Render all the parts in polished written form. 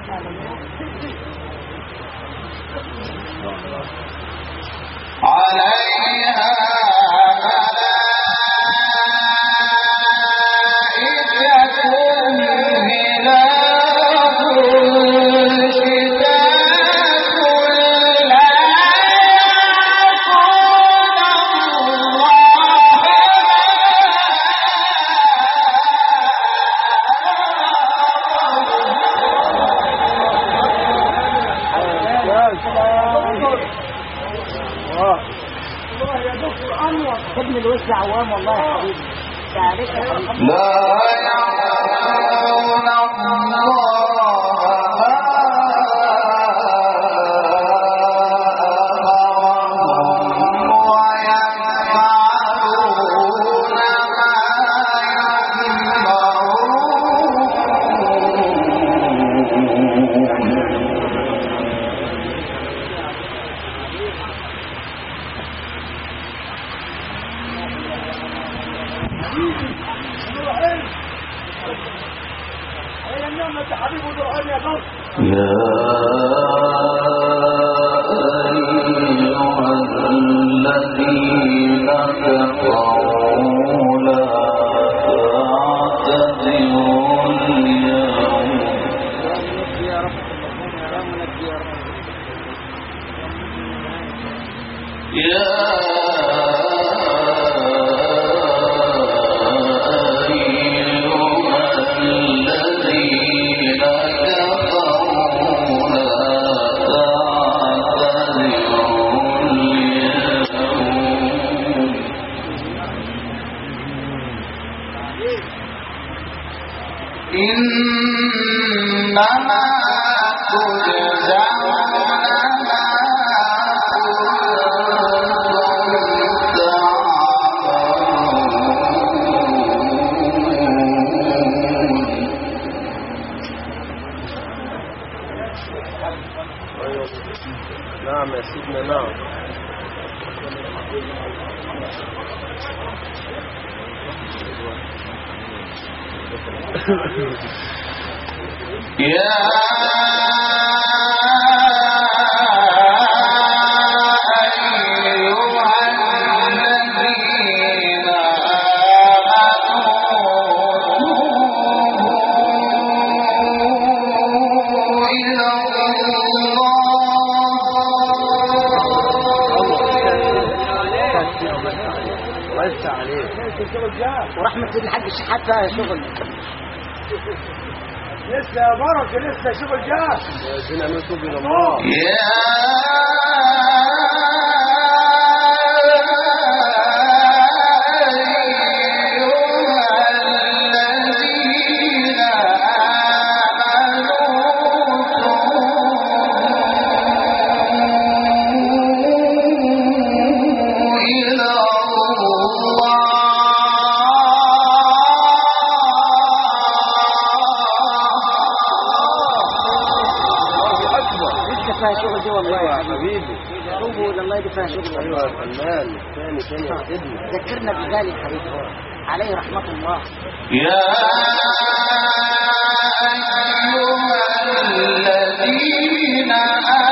عليها ابن الوش عوام والله يا حبيبي تعرف لا يعلمون إنما تجزون نعم يا سيدنا نعم يا ورحمة الحاج الشحات فيها شغل لسه يا بركة لسه شغل جاء يا نتوب إلى الله فيها شغل دي والله يا حبيبي توبوا الى الله دي فيها شغل. ايوه يا فنان ثاني يا ابني ذكرنا بذلك حبيبي عليه رحمة الله. يا أيها الذين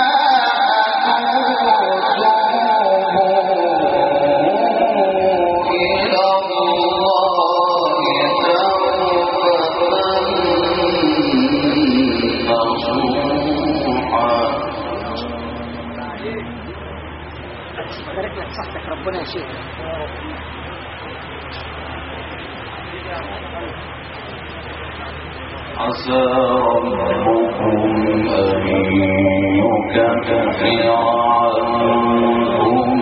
ربنا يشيك عسى ربكم أن يكفر عنكم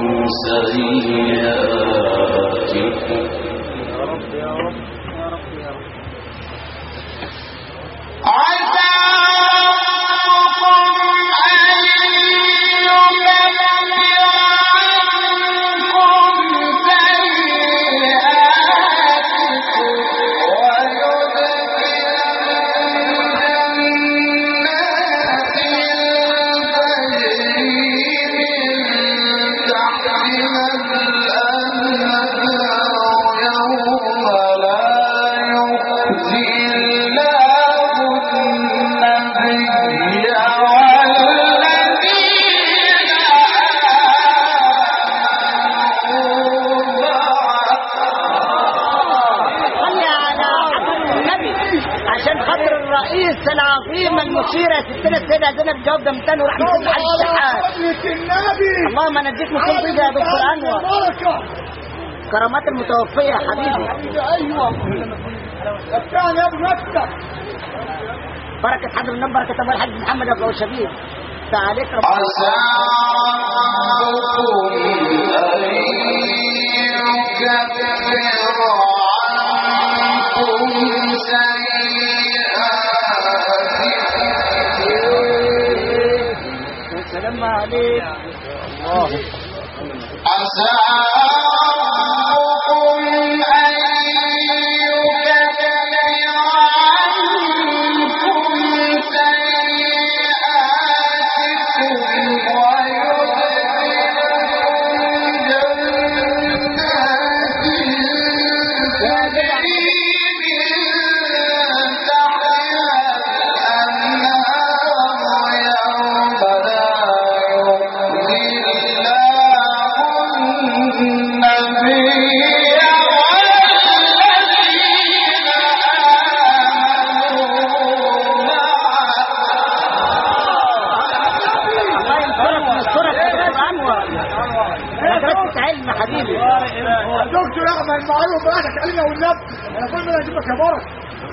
سيئاتكم يا رب يا رب يا رب يا رب عسى ربكم الكلمة المثيرة ستنا السيدة زينب جواب ده من تاني وراح مسك حد الشحات. النبي اللهم انا اديك مكان طيب يا دكتور انور. كرامات المتوفية يا حبيبي. ايوه الثاني يا ابو مكة. بركة حضر النبي، بركة ابو الحاج محمد ابو شبيب. تعاليك رب. عسى ربكم أن يكفر عنكم سيئاتكم. السلام عليك. عسى ربكم أن يكفر عنكم سيئاتكم دكتور احمد معروف بعدك علينا والنبي. انا كل ما اجيبك يا بركه.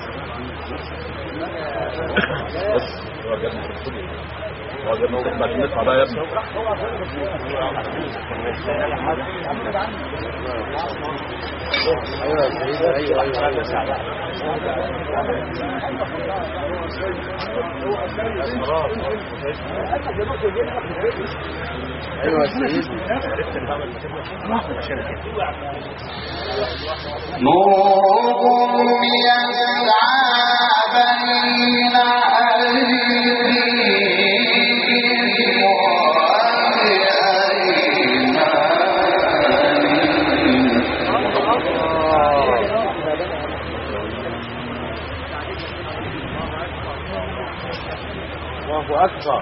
نورهم يسعى بين أيديهم وبأيمانهم. الله أكبر.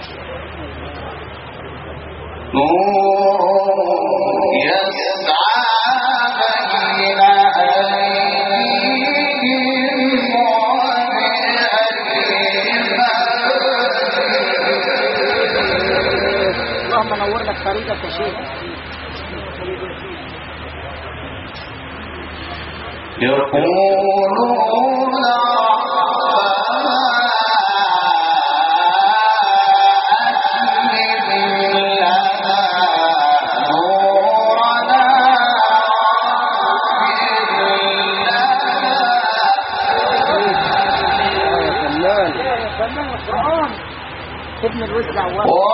نور يسعى بين أيديهم وبأيمانهم. اللهم نور لك طريقك يا شيخ. يقولون ابن الوسع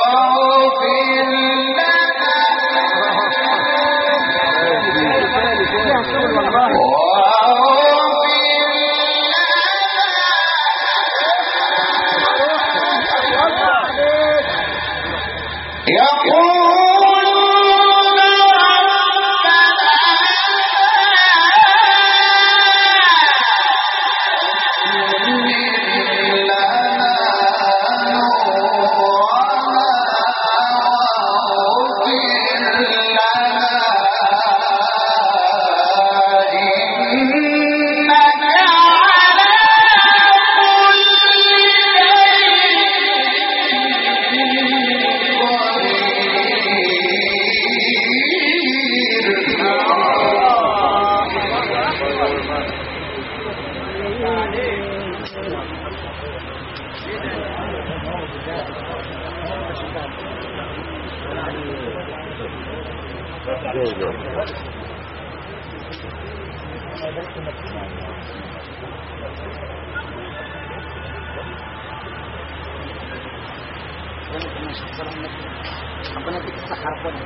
ربنا يديك الصحة ربنا.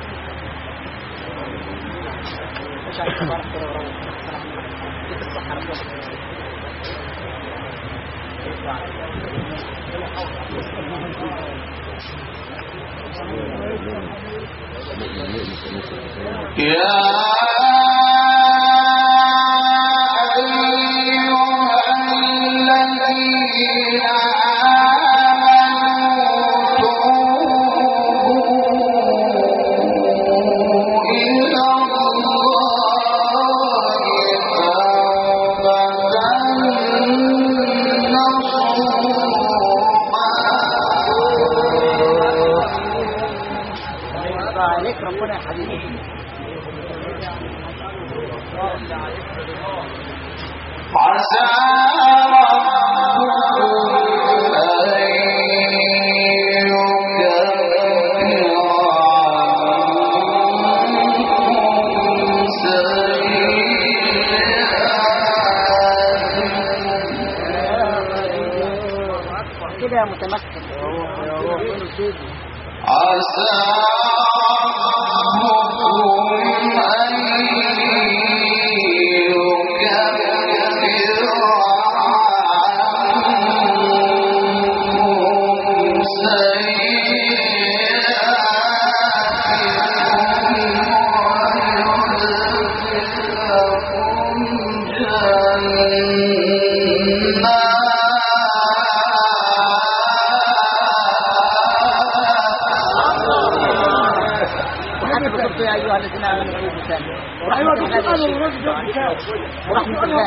مش عارف تبارك كده وروح. يديك الصحة ربنا. يا حبيبي. عسى كده متمكن. عسى ربكم أن يكفر عنكم يا أيها الذين آمنوا في الإسلام ورحمة الله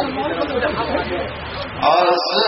عسى